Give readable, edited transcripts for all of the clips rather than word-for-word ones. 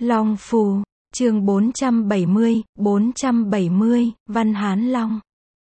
Long Phù, chương 470, Văn Hán Long.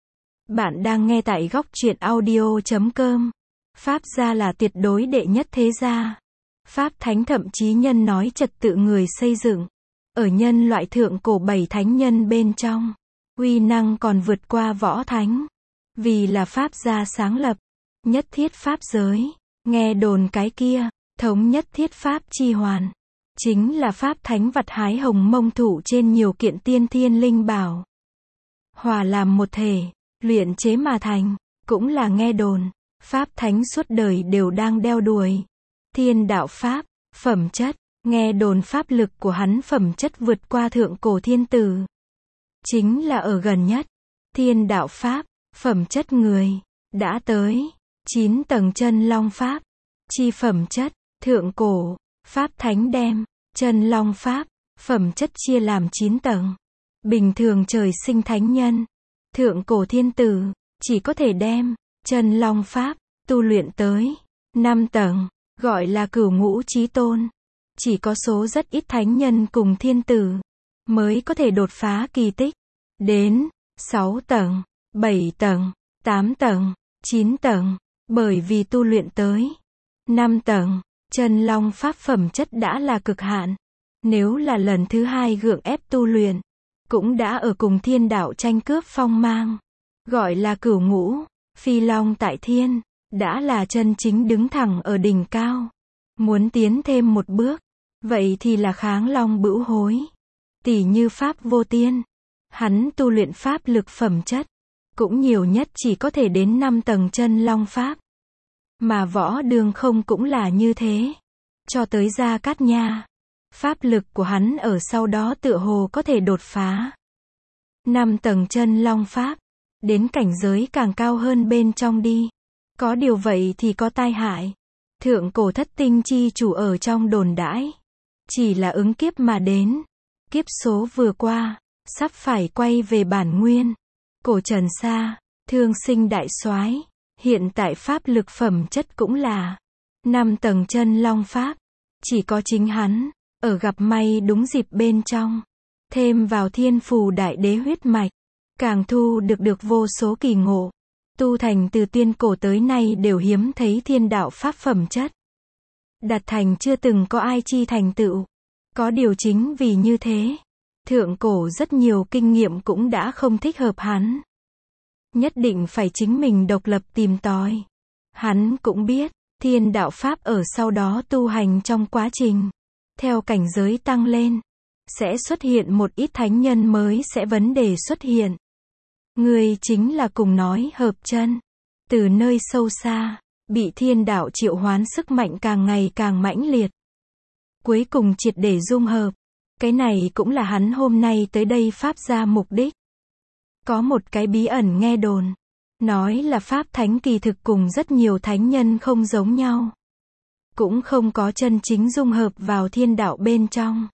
Bạn đang nghe tại góc truyện audio.com. Pháp gia là tuyệt đối đệ nhất thế gia. Pháp thánh thậm chí nhân nói trật tự người xây dựng. Ở nhân loại thượng cổ 7 thánh nhân bên trong, uy năng còn vượt qua võ thánh. Vì là Pháp gia sáng lập, nhất thiết Pháp giới. Nghe đồn cái kia, thống nhất thiết Pháp chi hoàn. Chính là Pháp thánh vặt hái hồng mông thủ trên nhiều kiện tiên thiên linh bảo. Hòa làm một thể, luyện chế mà thành, cũng là nghe đồn. Pháp thánh suốt đời đều đang đeo đuổi. Thiên đạo Pháp, phẩm chất, nghe đồn pháp lực của hắn phẩm chất vượt qua thượng cổ thiên tử. Chính là ở gần nhất, thiên đạo Pháp, phẩm chất người, đã tới 9 tầng chân long Pháp, chi phẩm chất, thượng cổ, Pháp thánh đem, chân long Pháp, phẩm chất chia làm 9 tầng. Bình thường trời sinh thánh nhân, thượng cổ thiên tử, chỉ có thể đem, chân long Pháp, tu luyện tới 5 tầng, gọi là cửu ngũ chí tôn. Chỉ có số rất ít thánh nhân cùng thiên tử, mới có thể đột phá kỳ tích, đến 6 tầng, 7 tầng, 8 tầng, 9 tầng, bởi vì tu luyện tới 5 tầng, chân long Pháp phẩm chất đã là cực hạn. Nếu là lần thứ hai gượng ép tu luyện, cũng đã ở cùng thiên đạo tranh cướp phong mang. Gọi là cửu ngũ, phi long tại thiên, đã là chân chính đứng thẳng ở đỉnh cao. Muốn tiến thêm một bước, vậy thì là kháng long bữu hối. Tỷ như Pháp vô tiên, hắn tu luyện pháp lực phẩm chất, cũng nhiều nhất chỉ có thể đến 5 tầng chân long Pháp. Mà Võ Đường Không cũng là như thế. Cho tới Gia Cát Nha, pháp lực của hắn ở sau đó tựa hồ có thể đột phá 5 tầng chân long Pháp, đến cảnh giới càng cao hơn bên trong đi. Có điều vậy thì có tai hại. Thượng cổ thất tinh chi chủ ở trong đồn đãi, chỉ là ứng kiếp mà đến. Kiếp số vừa qua, sắp phải quay về bản nguyên. Cổ Trần Sa, thương sinh đại soái, hiện tại pháp lực phẩm chất cũng là 5 tầng chân long Pháp. Chỉ có chính hắn, ở gặp may đúng dịp bên trong, thêm vào thiên phù đại đế huyết mạch, càng thu được vô số kỳ ngộ. Tu thành từ tiên cổ tới nay đều hiếm thấy thiên đạo Pháp phẩm chất. Đạt thành chưa từng có ai chi thành tựu. Có điều chính vì như thế, thượng cổ rất nhiều kinh nghiệm cũng đã không thích hợp hắn. Nhất định phải chính mình độc lập tìm tòi. Hắn cũng biết, thiên đạo Pháp ở sau đó tu hành trong quá trình, theo cảnh giới tăng lên, sẽ xuất hiện một ít thánh nhân mới sẽ vấn đề xuất hiện. Người chính là cùng nói hợp chân. Từ nơi sâu xa, bị thiên đạo triệu hoán sức mạnh càng ngày càng mãnh liệt. Cuối cùng triệt để dung hợp. Cái này cũng là hắn hôm nay tới đây Pháp gia mục đích. Có một cái bí ẩn nghe đồn, nói là Pháp thánh kỳ thực cùng rất nhiều thánh nhân không giống nhau. Cũng không có chân chính dung hợp vào thiên đạo bên trong.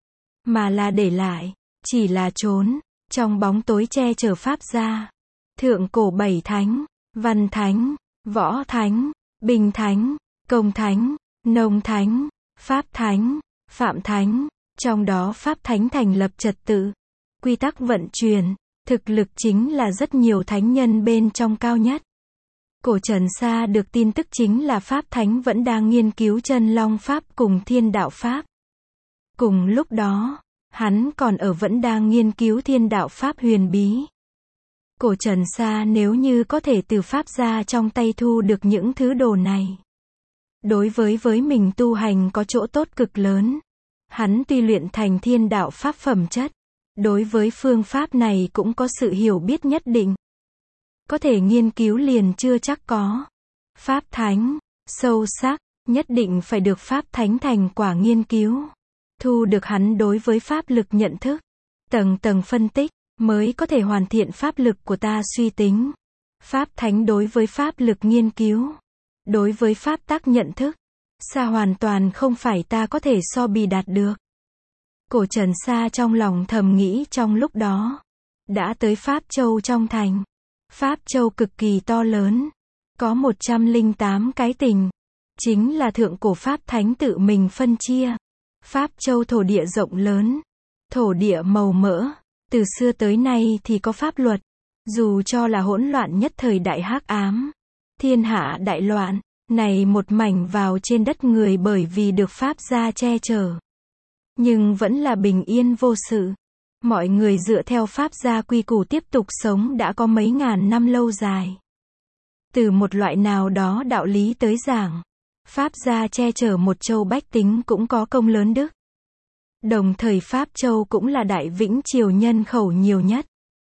Mà là để lại, chỉ là trốn trong bóng tối che chở Pháp gia. Thượng cổ 7 thánh, Văn thánh, Võ thánh, Bình thánh, Công thánh, Nông thánh, Pháp thánh, Phạm thánh. Trong đó Pháp thánh thành lập trật tự, quy tắc vận chuyển, thực lực chính là rất nhiều thánh nhân bên trong cao nhất. Cổ Trần Sa được tin tức chính là Pháp thánh vẫn đang nghiên cứu chân long Pháp cùng thiên đạo Pháp. Cùng lúc đó, hắn còn vẫn đang nghiên cứu thiên đạo Pháp huyền bí. Cổ Trần Sa nếu như có thể từ Pháp gia trong tay thu được những thứ đồ này, đối với mình tu hành có chỗ tốt cực lớn. Hắn tuy luyện thành thiên đạo Pháp phẩm chất, đối với phương pháp này cũng có sự hiểu biết nhất định. Có thể nghiên cứu liền chưa chắc có. Pháp thánh, sâu sắc, nhất định phải được Pháp thánh thành quả nghiên cứu. Thu được hắn đối với pháp lực nhận thức, tầng tầng phân tích, mới có thể hoàn thiện pháp lực của ta suy tính. Pháp thánh đối với pháp lực nghiên cứu, đối với pháp tắc nhận thức, xa hoàn toàn không phải ta có thể so bì đạt được. Cổ Trần Sa trong lòng thầm nghĩ trong lúc đó, đã tới Pháp Châu trong thành. Pháp Châu cực kỳ to lớn, có 108 cái tỉnh, chính là thượng cổ Pháp thánh tự mình phân chia. Pháp Châu thổ địa rộng lớn, thổ địa màu mỡ, từ xưa tới nay thì có pháp luật, dù cho là hỗn loạn nhất thời đại hắc ám, thiên hạ đại loạn, này một mảnh vào trên đất người bởi vì được Pháp gia che chở. Nhưng vẫn là bình yên vô sự. Mọi người dựa theo Pháp gia quy củ tiếp tục sống đã có mấy ngàn năm lâu dài. Từ một loại nào đó đạo lý tới giảng, Pháp gia che chở một châu bách tính cũng có công lớn đức. Đồng thời Pháp Châu cũng là Đại Vĩnh Triều nhân khẩu nhiều nhất,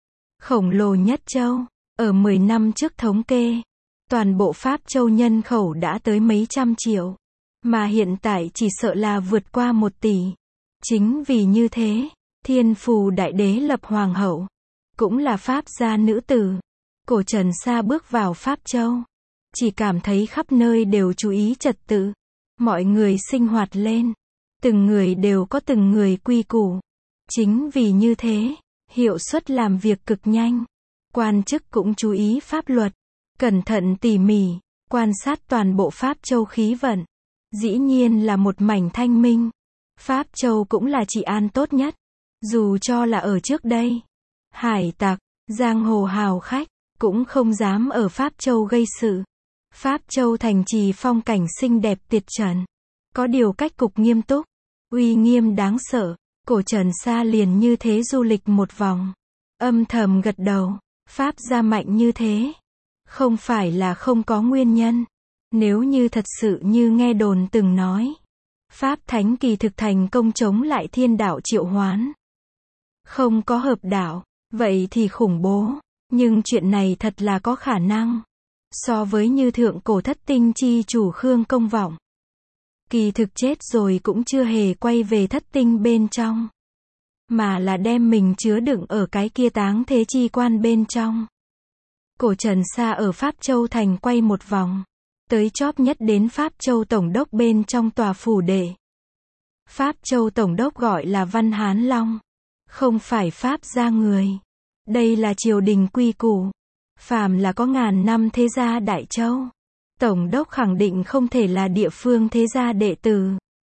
khổng lồ nhất châu. Ở 10 năm trước thống kê, toàn bộ Pháp Châu nhân khẩu đã tới mấy trăm triệu, mà hiện tại chỉ sợ là vượt qua 1 tỷ. Chính vì như thế, Thiên Phù Đại Đế lập hoàng hậu, cũng là Pháp gia nữ tử. Cổ Trần Sa bước vào Pháp Châu, chỉ cảm thấy khắp nơi đều chú ý trật tự, mọi người sinh hoạt lên, từng người đều có từng người quy củ. Chính vì như thế, hiệu suất làm việc cực nhanh, quan chức cũng chú ý pháp luật, cẩn thận tỉ mỉ, quan sát toàn bộ Pháp Châu khí vận. Dĩ nhiên là một mảnh thanh minh. Pháp Châu cũng là trị an tốt nhất. Dù cho là ở trước đây, hải tặc, giang hồ hào khách, cũng không dám ở Pháp Châu gây sự. Pháp Châu thành trì phong cảnh xinh đẹp tuyệt trần, có điều cách cục nghiêm túc, uy nghiêm đáng sợ. Cổ Trần Sa liền như thế du lịch một vòng, âm thầm gật đầu. Pháp gia mạnh như thế, không phải là không có nguyên nhân. Nếu như thật sự như nghe đồn từng nói, Pháp Thánh kỳ thực thành công chống lại thiên đạo triệu hoán, không có hợp đạo, vậy thì khủng bố. Nhưng chuyện này thật là có khả năng. So với như thượng cổ thất tinh chi chủ Khương Công Vọng, kỳ thực chết rồi cũng chưa hề quay về thất tinh bên trong, mà là đem mình chứa đựng ở cái kia táng thế chi quan bên trong. Cổ Trần Sa ở Pháp Châu thành quay một vòng, tới chóp nhất đến Pháp Châu Tổng đốc bên trong tòa phủ đệ. Pháp Châu Tổng đốc gọi là Văn Hán Long, không phải Pháp gia người. Đây là triều đình quy củ. Phàm là có ngàn năm thế gia Đại Châu, Tổng đốc khẳng định không thể là địa phương thế gia đệ tử.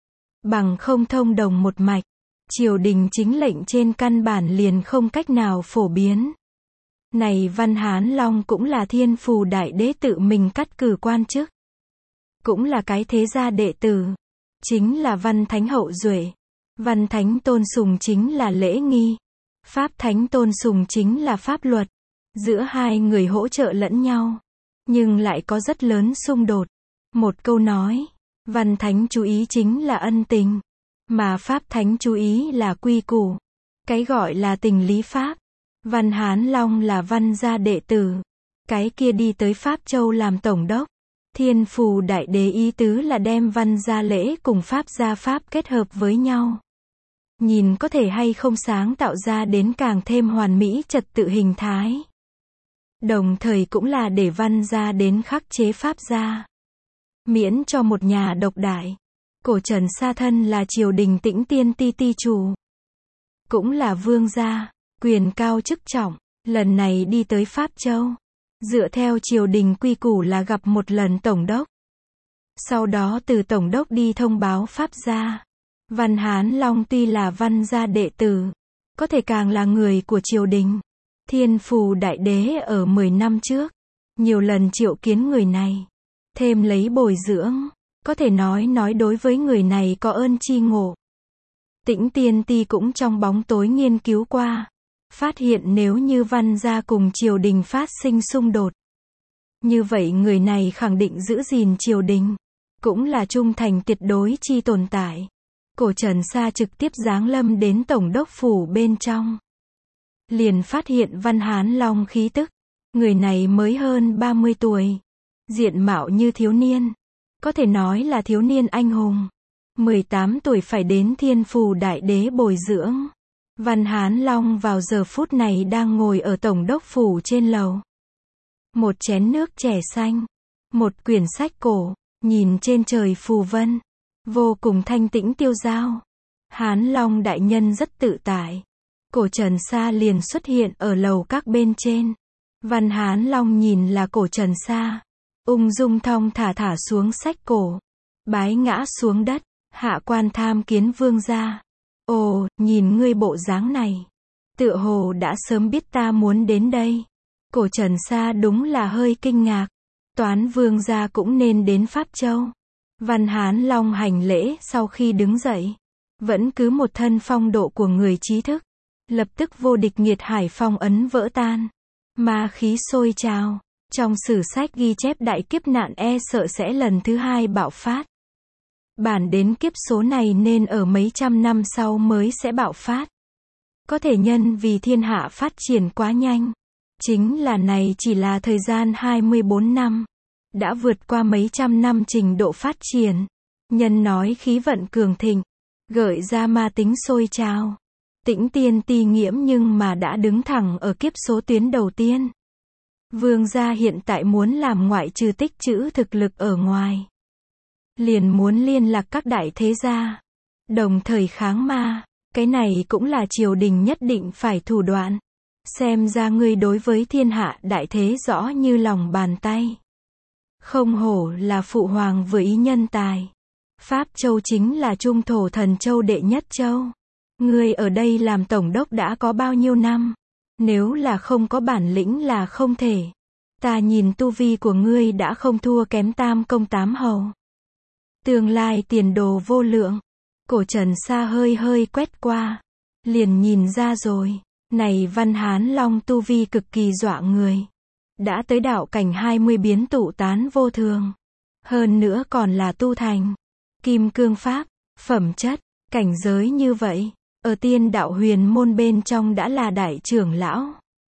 Bằng không thông đồng một mạch, triều đình chính lệnh trên căn bản liền không cách nào phổ biến. Này Văn Hán Long cũng là Thiên Phù Đại Đế tự mình cắt cử quan chức, cũng là cái thế gia đệ tử, chính là Văn Thánh hậu duệ. Văn Thánh tôn sùng chính là lễ nghi, Pháp Thánh tôn sùng chính là pháp luật. Giữa hai người hỗ trợ lẫn nhau, nhưng lại có rất lớn xung đột. Một câu nói, Văn Thánh chú ý chính là ân tình, mà Pháp Thánh chú ý là quy củ. Cái gọi là tình lý pháp. Văn Hán Long là Văn gia đệ tử, cái kia đi tới Pháp Châu làm tổng đốc. Thiên Phù Đại Đế ý tứ là đem Văn gia lễ cùng Pháp gia pháp kết hợp với nhau. Nhìn có thể hay không sáng tạo ra đến càng thêm hoàn mỹ trật tự hình thái. Đồng thời cũng là để Văn gia đến khắc chế Pháp gia, miễn cho một nhà độc đại. Cổ Trần Sa thân là triều đình Tĩnh Tiên Ti ti chủ, cũng là vương gia, quyền cao chức trọng. Lần này đi tới Pháp Châu, dựa theo triều đình quy củ là gặp một lần tổng đốc, sau đó từ tổng đốc đi thông báo Pháp gia. Văn Hán Long tuy là Văn gia đệ tử, có thể càng là người của triều đình. Thiên Phù Đại Đế ở 10 năm trước, nhiều lần triệu kiến người này, thêm lấy bồi dưỡng, có thể nói đối với người này có ơn chi ngộ. Tĩnh Tiên Ti cũng trong bóng tối nghiên cứu qua, phát hiện nếu như Văn gia cùng triều đình phát sinh xung đột, như vậy người này khẳng định giữ gìn triều đình, cũng là trung thành tuyệt đối chi tồn tại. Cổ Trần Sa trực tiếp giáng lâm đến tổng đốc phủ bên trong, liền phát hiện Văn Hán Long khí tức. Người này mới hơn 30 tuổi, diện mạo như thiếu niên, có thể nói là thiếu niên anh hùng. 18 tuổi phải đến Thiên Phù Đại Đế bồi dưỡng. Văn Hán Long vào giờ phút này đang ngồi ở tổng đốc phủ trên lầu. Một chén nước chè xanh, một quyển sách cổ, nhìn trên trời phù vân, vô cùng thanh tĩnh tiêu dao. Hán Long đại nhân rất tự tại. Cổ Trần Sa liền xuất hiện ở lầu các bên trên. Văn Hán Long nhìn là Cổ Trần Sa, ung dung thong thả thả xuống sách cổ, bái ngã xuống đất. Hạ quan tham kiến vương gia. Ồ, nhìn ngươi bộ dáng này. Tựa hồ đã sớm biết ta muốn đến đây. Cổ Trần Sa đúng là hơi kinh ngạc. Toán vương gia cũng nên đến Pháp Châu. Văn Hán Long hành lễ sau khi đứng dậy. Vẫn cứ một thân phong độ của người trí thức. Lập tức vô địch nghiệt hải phong ấn vỡ tan. Ma khí sôi trào. Trong sử sách ghi chép đại kiếp nạn e sợ sẽ lần thứ 2 bạo phát. Bản đến kiếp số này nên ở mấy trăm năm sau mới sẽ bạo phát. Có thể nhân vì thiên hạ phát triển quá nhanh. Chính là này chỉ là thời gian 24 năm. Đã vượt qua mấy trăm năm trình độ phát triển. Nhân nói khí vận cường thịnh. Gợi ra ma tính sôi trào. Tĩnh Tiên Ti nghiễm nhưng mà đã đứng thẳng ở kiếp số tuyến đầu tiên. Vương gia hiện tại muốn làm ngoại trừ tích trữ thực lực ở ngoài. Liền muốn liên lạc các đại thế gia. Đồng thời kháng ma. Cái này cũng là triều đình nhất định phải thủ đoạn. Xem ra ngươi đối với thiên hạ đại thế rõ như lòng bàn tay. Không hổ là phụ hoàng vừa ý nhân tài. Pháp Châu chính là trung thổ thần châu đệ nhất châu. Ngươi ở đây làm tổng đốc đã có bao nhiêu năm? Nếu là không có bản lĩnh là không thể. Ta nhìn tu vi của ngươi đã không thua kém Tam Công Tám Hầu. Tương lai tiền đồ vô lượng. Cổ Trần Sa hơi quét qua. Liền nhìn ra rồi. Này Văn Hán Long tu vi cực kỳ dọa người. Đã tới đạo cảnh 20 biến tụ tán vô thường. Hơn nữa còn là tu thành. Kim cương pháp, phẩm chất, cảnh giới như vậy. Ở tiên đạo huyền môn bên trong đã là đại trưởng lão.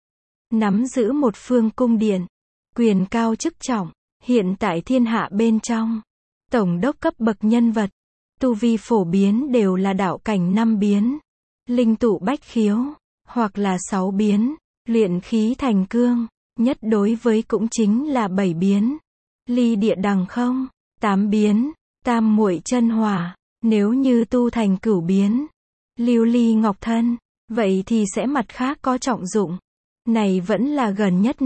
Nắm giữ một phương cung điện. Quyền cao chức trọng. Hiện tại thiên hạ bên trong. Tổng đốc cấp bậc nhân vật. Tu vi phổ biến đều là đạo cảnh 5 biến. Linh tụ bách khiếu. Hoặc là 6 biến. Luyện khí thành cương. Nhất đối với cũng chính là 7 biến. Ly địa đằng không. 8 biến. Tam muội chân hỏa. Nếu như tu thành cửu biến. Lưu ly ngọc thân. Vậy thì sẽ mặt khác có trọng dụng. Này vẫn là gần nhất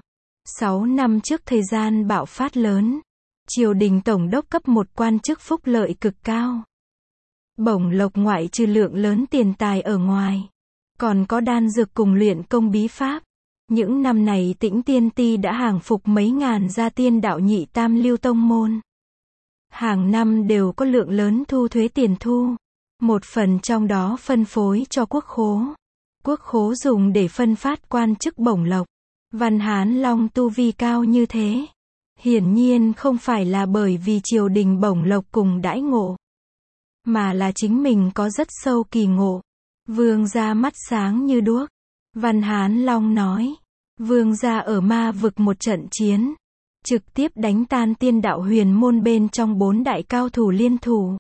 6 năm trước thời gian bạo phát lớn. Triều đình tổng đốc cấp một quan chức phúc lợi cực cao. Bổng lộc ngoại trừ lượng lớn tiền tài ở ngoài. Còn có đan dược cùng luyện công bí pháp. Những năm này Tĩnh Tiên Ti đã hàng phục mấy ngàn gia tiên đạo nhị tam lưu tông môn. Hàng năm đều có lượng lớn thu thuế tiền thu. Một phần trong đó phân phối cho quốc khố. Quốc khố dùng để phân phát quan chức bổng lộc. Văn Hán Long tu vi cao như thế. Hiển nhiên không phải là bởi vì triều đình bổng lộc cùng đãi ngộ. Mà là chính mình có rất sâu kỳ ngộ. Vương gia mắt sáng như đuốc. Văn Hán Long nói. Vương gia ở ma vực một trận chiến. Trực tiếp đánh tan tiên đạo huyền môn bên trong 4 đại cao thủ liên thủ.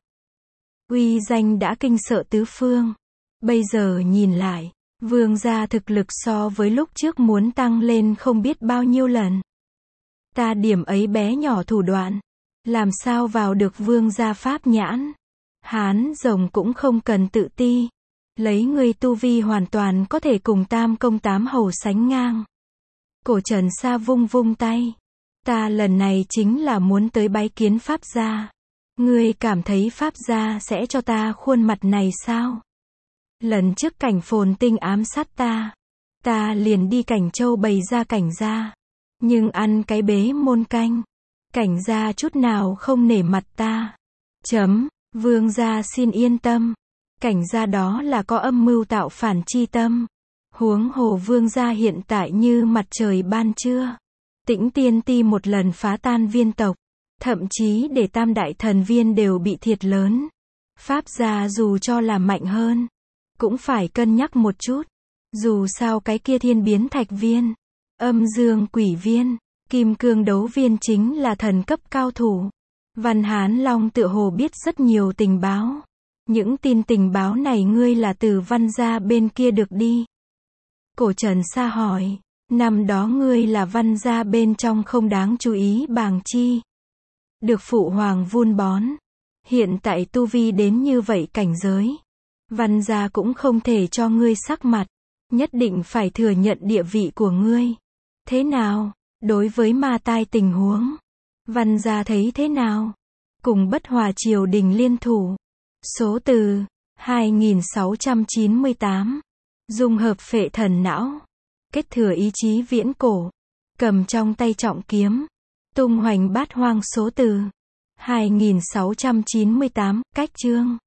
Uy danh đã kinh sợ tứ phương. Bây giờ nhìn lại. Vương gia thực lực so với lúc trước muốn tăng lên không biết bao nhiêu lần. Ta điểm ấy bé nhỏ thủ đoạn. Làm sao vào được vương gia pháp nhãn. Hán rồng cũng không cần tự ti. Lấy ngươi tu vi hoàn toàn có thể cùng Tam Công Tám Hầu sánh ngang. Cổ Trần Sa vung vung tay. Ta lần này chính là muốn tới bái kiến Pháp gia. Ngươi cảm thấy Pháp gia sẽ cho ta khuôn mặt này sao? Lần trước Cảnh Phồn Tinh ám sát ta. Ta liền đi Cảnh Châu bày ra Cảnh gia. Nhưng ăn cái bế môn canh. Cảnh gia chút nào không nể mặt ta. Vương gia xin yên tâm. Cảnh gia đó là có âm mưu tạo phản chi tâm. Huống hồ vương gia hiện tại như mặt trời ban trưa. Tĩnh Tiên Ti một lần phá tan viên tộc. Thậm chí để tam đại thần viên đều bị thiệt lớn. Pháp gia dù cho là mạnh hơn. Cũng phải cân nhắc một chút. Dù sao cái kia thiên biến thạch viên. Âm dương quỷ viên. Kim cương đấu viên chính là thần cấp cao thủ. Văn Hán Long tựa hồ biết rất nhiều tình báo. Những tin tình báo này ngươi là từ Văn gia bên kia được đi. Cổ Trần Sa hỏi. Năm đó ngươi là Văn gia bên trong không đáng chú ý bàng chi. Được phụ hoàng vun bón. Hiện tại tu vi đến như vậy cảnh giới. Văn gia cũng không thể cho ngươi sắc mặt. Nhất định phải thừa nhận địa vị của ngươi. Thế nào? Đối với ma tai tình huống. Văn gia thấy thế nào? Cùng Bất Hòa triều đình liên thủ. Số từ 2698. Dung hợp phệ thần não. Kết thừa ý chí viễn cổ. Cầm trong tay trọng kiếm. Tung hoành bát hoang số từ 2698. Cách chương